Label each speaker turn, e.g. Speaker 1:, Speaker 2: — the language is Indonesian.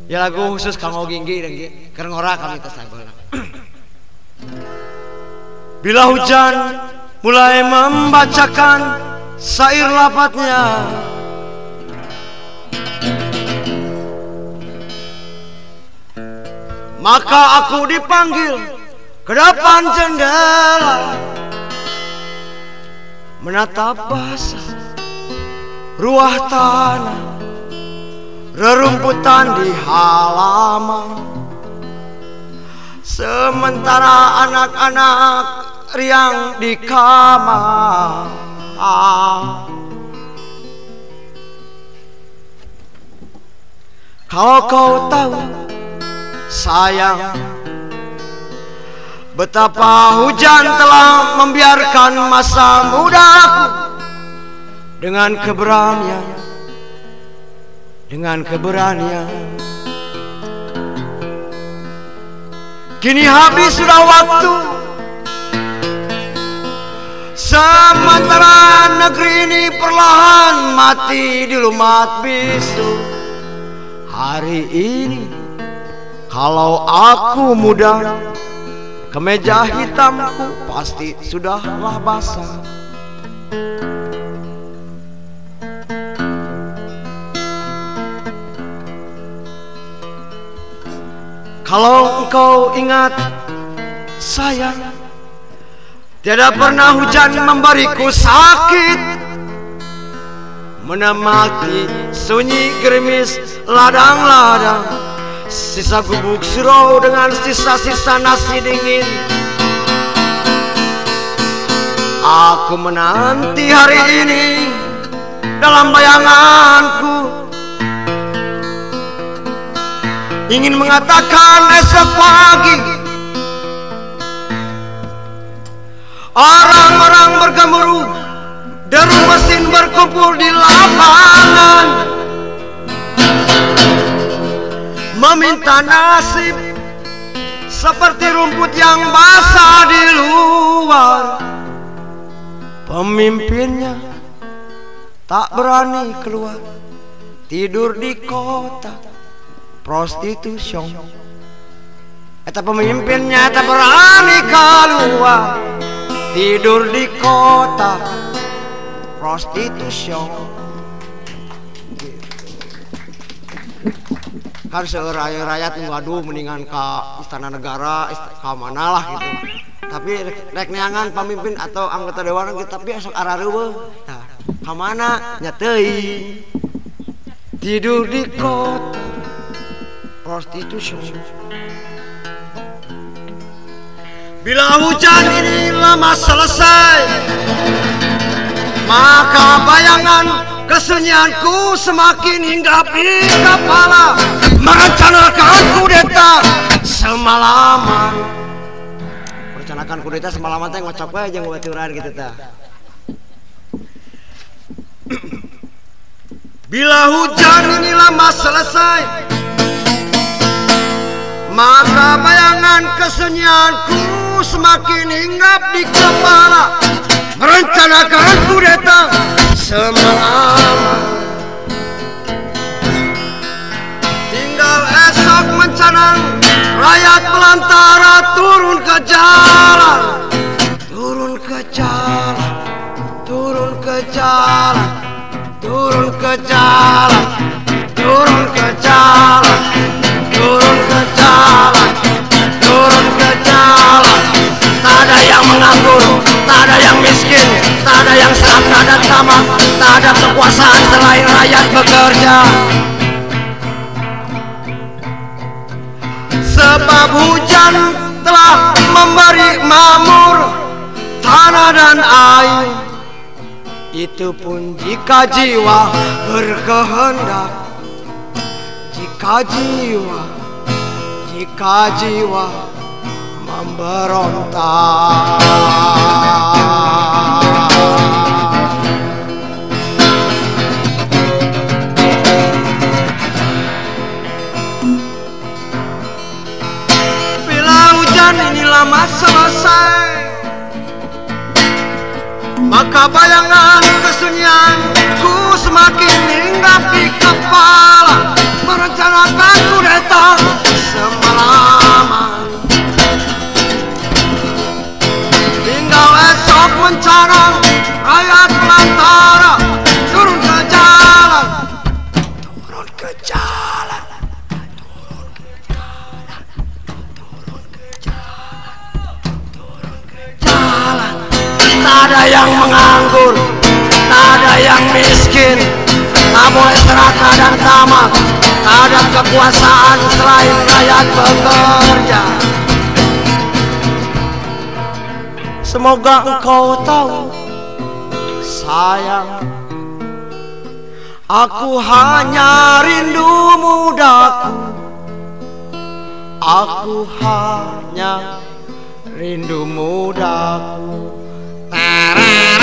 Speaker 1: Ya lagu khusus kanggo Ginggi dan keur ngora kami teh sagola. Bila hujan mulai membacakan syair lafadznya, maka aku dipanggil ke depan jendela, menatap basah ruah tanah, rerumputan di halaman, sementara anak-anak riang di kamar. Kalau kau tahu sayang, betapa hujan telah membiarkan masa mudaku dengan keberanian. Kini habis sudah waktu, sementara negeri ini perlahan mati di lumat bisu. Hari ini kalau aku muda, kemeja hitamku pasti sudahlah basah. Kalau engkau ingat sayang, tiada pernah hujan memberiku sakit, menemati sunyi gerimis ladang-ladang, sisa gubuk surau dengan sisa-sisa nasi dingin. Aku menanti hari ini dalam bayanganku, ingin mengatakan esok pagi orang-orang bergemuruh, deru mesin berkumpul di lapangan, meminta nasib seperti rumput yang basah di luar. Pemimpinnya tak berani keluar, tidur di kota prostitution. Eta pemimpinnya tak berani keluar, tidur di kota prostitution. Kan rakyat waduh mendingan ke istana negara, ke mana lah gitu. Tapi rek neangan pemimpin atau anggota dewan gitu, tapi esok arareueuh. Nah, ke mana nya teuing. Tidur di kota prostitution. Bila hujan ini lama selesai, maka bayangan kesunyianku semakin hinggap di kepala, merencanakan kudeta semalaman. Merencanakan kudeta semalaman teh ngocok we jeung baturan gitu tah. Bila hujan ini lama selesai, maka bayangan kesunyianku semakin hinggap di kepala, merencanakan kudeta semalaman. Tinggal esok mencanang rakyat belantara turun ke jalan, turun ke jalan, turun ke jalan, turun ke jalan, turun ke jalan, turun ke jalan, turun ke jalan. Tak ada yang menganggur, tak ada yang miskin, tak ada yang serakah dan tamak, tak ada kekuasaan selain rakyat bekerja. Sebab hujan telah memberi makmur tanah dan air. Itu pun jika jiwa berkehendak, jika jiwa memberontak. Bila hujan ini lama selesai, maka bayangan kesunyianku semakin hinggap di kepala, merencanakan kudeta semalaman. Tinggal esok mencanang rakyat pelantara turun ke jalan, turun ke jalan, turun ke jalan, turun ke jalan, turun ke jalan. Tak ada yang menganggur, tak ada yang miskin, tak boleh serakah dan tamak, tak ada kekuasaan selain rakyat bekerja. Semoga engkau tahu, sayang, aku hanya rindu mudaku, aku hanya rindu mudaku.